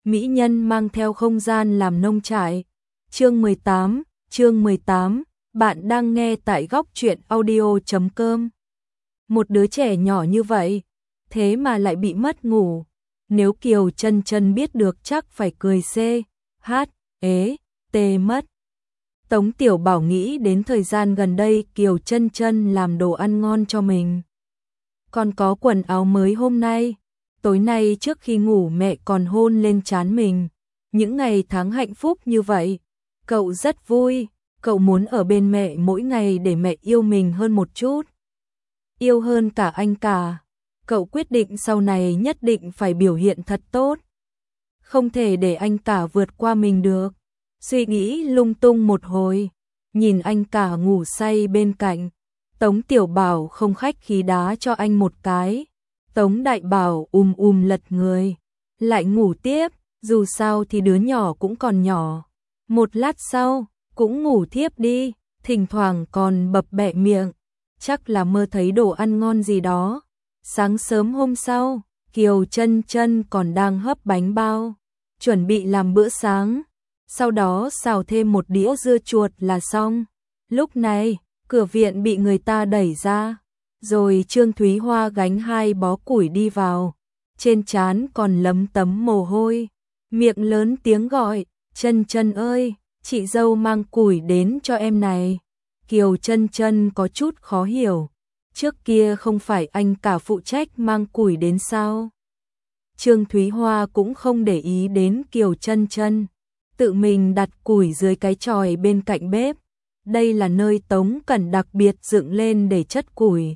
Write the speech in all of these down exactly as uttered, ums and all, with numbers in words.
mỹ nhân mang theo không gian làm nông trại. Chương mười tám, chương mười tám, bạn đang nghe tại góc truyện audio chấm com. Một đứa trẻ nhỏ như vậy, thế mà lại bị mất ngủ. Nếu Kiều Chân Chân biết được chắc phải cười c, h, ế, t mất. Tống Tiểu Bảo nghĩ đến thời gian gần đây Kiều Chân Chân làm đồ ăn ngon cho mình. Còn có quần áo mới hôm nay, tối nay trước khi ngủ mẹ còn hôn lên trán mình. Những ngày tháng hạnh phúc như vậy, cậu rất vui, cậu muốn ở bên mẹ mỗi ngày để mẹ yêu mình hơn một chút. Yêu hơn cả anh cả. Cậu quyết định sau này nhất định phải biểu hiện thật tốt. Không thể để anh cả vượt qua mình được. Suy nghĩ lung tung một hồi, nhìn anh cả ngủ say bên cạnh, Tống Tiểu Bảo không khách khí đá cho anh một cái. Tống Đại Bảo ùm ùm lật người, lại ngủ tiếp, dù sao thì đứa nhỏ cũng còn nhỏ. Một lát sau, cũng ngủ thiếp đi, thỉnh thoảng còn bập bẹ miệng, chắc là mơ thấy đồ ăn ngon gì đó. Sáng sớm hôm sau, Kiều Chân Chân còn đang hấp bánh bao, chuẩn bị làm bữa sáng, sau đó xào thêm một đĩa dưa chuột là xong. Lúc này, cửa viện bị người ta đẩy ra, rồi Trương Thúy Hoa gánh hai bó củi đi vào, trên trán còn lấm tấm mồ hôi, miệng lớn tiếng gọi, Chân Chân ơi, chị dâu mang củi đến cho em này. Kiều Chân Chân có chút khó hiểu, trước kia không phải anh cả phụ trách mang củi đến sao? Trương Thúy Hoa cũng không để ý đến Kiều Chân Chân, tự mình đặt củi dưới cái chòi bên cạnh bếp. Đây là nơi Tống Cẩn đặc biệt dựng lên để chất củi.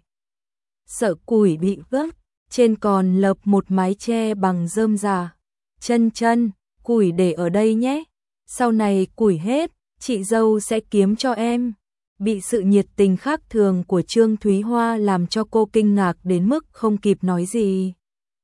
Sợ củi bị vấp, trên còn lợp một mái che bằng rơm rà. Chân Chân, củi để ở đây nhé. Sau này củi hết, chị dâu sẽ kiếm cho em. Bị sự nhiệt tình khác thường của Trương Thúy Hoa làm cho cô kinh ngạc đến mức không kịp nói gì.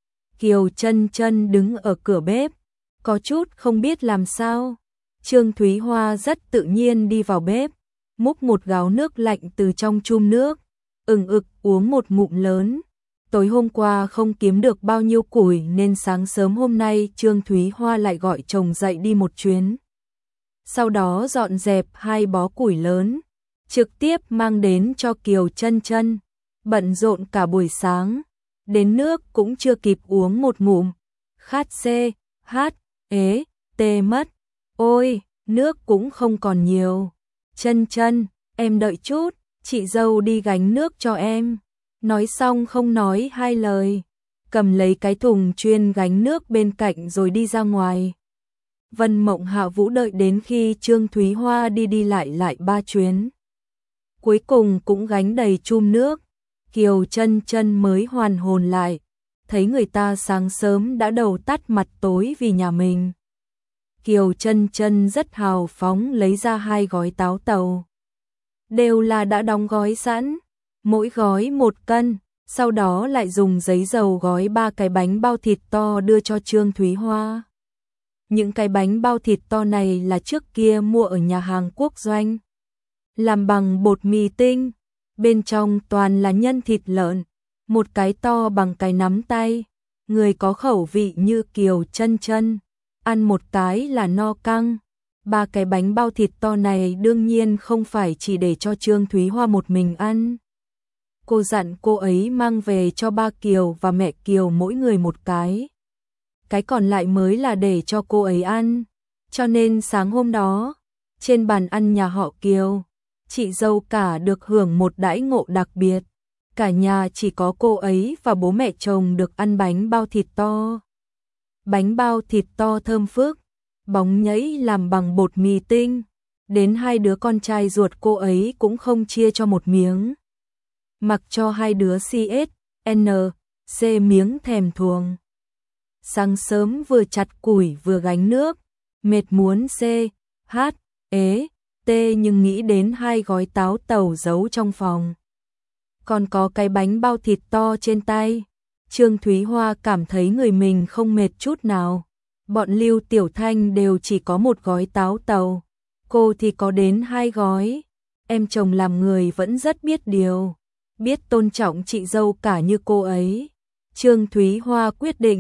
Kiều Chân Chân đứng ở cửa bếp, có chút không biết làm sao. Trương Thúy Hoa rất tự nhiên đi vào bếp, múc một gáo nước lạnh từ trong chum nước, ừng ực uống một ngụm lớn. Tối hôm qua không kiếm được bao nhiêu củi nên sáng sớm hôm nay Trương Thúy Hoa lại gọi chồng dậy đi một chuyến. Sau đó dọn dẹp hai bó củi lớn, trực tiếp mang đến cho Kiều Chân Chân. Bận rộn cả buổi sáng, đến nước cũng chưa kịp uống một ngụm, khát c, h, ế, t mất. Ôi, nước cũng không còn nhiều. Chân Chân, em đợi chút, chị dâu đi gánh nước cho em. Nói xong không nói hai lời, cầm lấy cái thùng chuyên gánh nước bên cạnh rồi đi ra ngoài. Vân Mộng Hạ Vũ đợi đến khi Trương Thúy Hoa đi đi lại lại ba chuyến, cuối cùng cũng gánh đầy chum nước. Kiều Chân Chân mới hoàn hồn lại, thấy người ta sáng sớm đã đầu tắt mặt tối vì nhà mình. Kiều Chân Chân rất hào phóng lấy ra hai gói táo tàu, đều là đã đóng gói sẵn, mỗi gói một cân, sau đó lại dùng giấy dầu gói ba cái bánh bao thịt to đưa cho Trương Thúy Hoa. Những cái bánh bao thịt to này là trước kia mua ở nhà hàng Quốc Doanh, làm bằng bột mì tinh, bên trong toàn là nhân thịt lợn, một cái to bằng cái nắm tay. Người có khẩu vị như Kiều Chân Chân, ăn một cái là no căng. Ba cái bánh bao thịt to này đương nhiên không phải chỉ để cho Trương Thúy Hoa một mình ăn. Cô dặn cô ấy mang về cho ba Kiều và mẹ Kiều mỗi người một cái. Cái còn lại mới là để cho cô ấy ăn. Cho nên sáng hôm đó, trên bàn ăn nhà họ Kiều, chị dâu cả được hưởng một đãi ngộ đặc biệt. Cả nhà chỉ có cô ấy và bố mẹ chồng được ăn bánh bao thịt to. Bánh bao thịt to thơm phức, bóng nhảy làm bằng bột mì tinh. Đến hai đứa con trai ruột cô ấy cũng không chia cho một miếng, mặc cho hai đứa xê ét en xê miếng thèm thuồng. Sáng sớm vừa chặt củi vừa gánh nước, mệt muốn c, h, ế, t nhưng nghĩ đến hai gói táo tàu giấu trong phòng, còn có cái bánh bao thịt to trên tay, Trương Thúy Hoa cảm thấy người mình không mệt chút nào. Bọn Lưu Tiểu Thanh đều chỉ có một gói táo tàu, cô thì có đến hai gói. Em chồng làm người vẫn rất biết điều, biết tôn trọng chị dâu cả như cô ấy. Trương Thúy Hoa quyết định,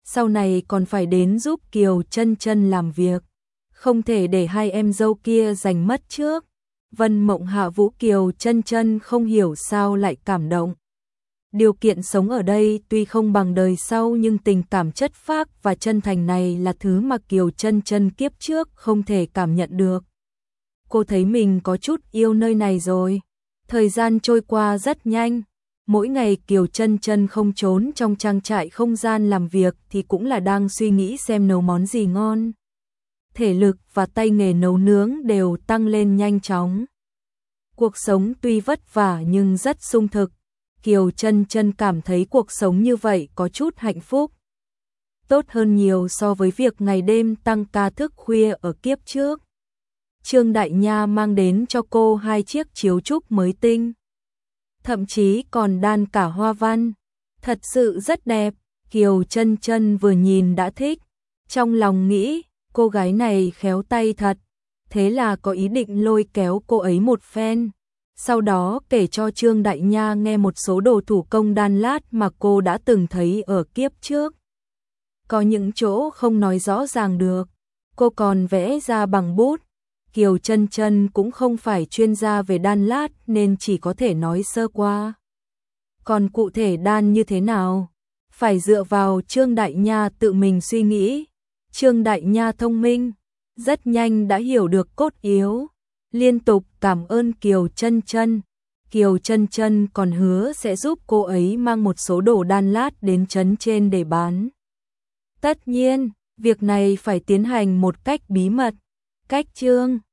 sau này còn phải đến giúp Kiều Chân Chân làm việc, không thể để hai em dâu kia giành mất trước. Vân Mộng hạ vũ Kiều Chân Chân không hiểu sao lại cảm động. Điều kiện sống ở đây tuy không bằng đời sau nhưng tình cảm chất phác và chân thành này là thứ mà Kiều Chân Chân kiếp trước không thể cảm nhận được. Cô thấy mình có chút yêu nơi này rồi. Thời gian trôi qua rất nhanh. Mỗi ngày Kiều Chân Chân không trốn trong trang trại không gian làm việc thì cũng là đang suy nghĩ xem nấu món gì ngon. Thể lực và tay nghề nấu nướng đều tăng lên nhanh chóng. Cuộc sống tuy vất vả nhưng rất sung thực. Kiều Chân Chân cảm thấy cuộc sống như vậy có chút hạnh phúc. Tốt hơn nhiều so với việc ngày đêm tăng ca thức khuya ở kiếp trước. Trương Đại Nha mang đến cho cô hai chiếc chiếu trúc mới tinh. Thậm chí còn đan cả hoa văn. Thật sự rất đẹp. Kiều Chân Chân vừa nhìn đã thích. Trong lòng nghĩ, cô gái này khéo tay thật. Thế là có ý định lôi kéo cô ấy một phen. Sau đó kể cho Trương Đại Nha nghe một số đồ thủ công đan lát mà cô đã từng thấy ở kiếp trước. Có những chỗ không nói rõ ràng được. Cô còn vẽ ra bằng bút. Kiều Chân Chân cũng không phải chuyên gia về đan lát nên chỉ có thể nói sơ qua. Còn cụ thể đan như thế nào? Phải dựa vào Trương Đại Nha tự mình suy nghĩ. Trương Đại Nha thông minh, rất nhanh đã hiểu được cốt yếu. Liên tục cảm ơn Kiều Chân Chân. Kiều Chân Chân còn hứa sẽ giúp cô ấy mang một số đồ đan lát đến trấn trên để bán. Tất nhiên, việc này phải tiến hành một cách bí mật. Cách Trương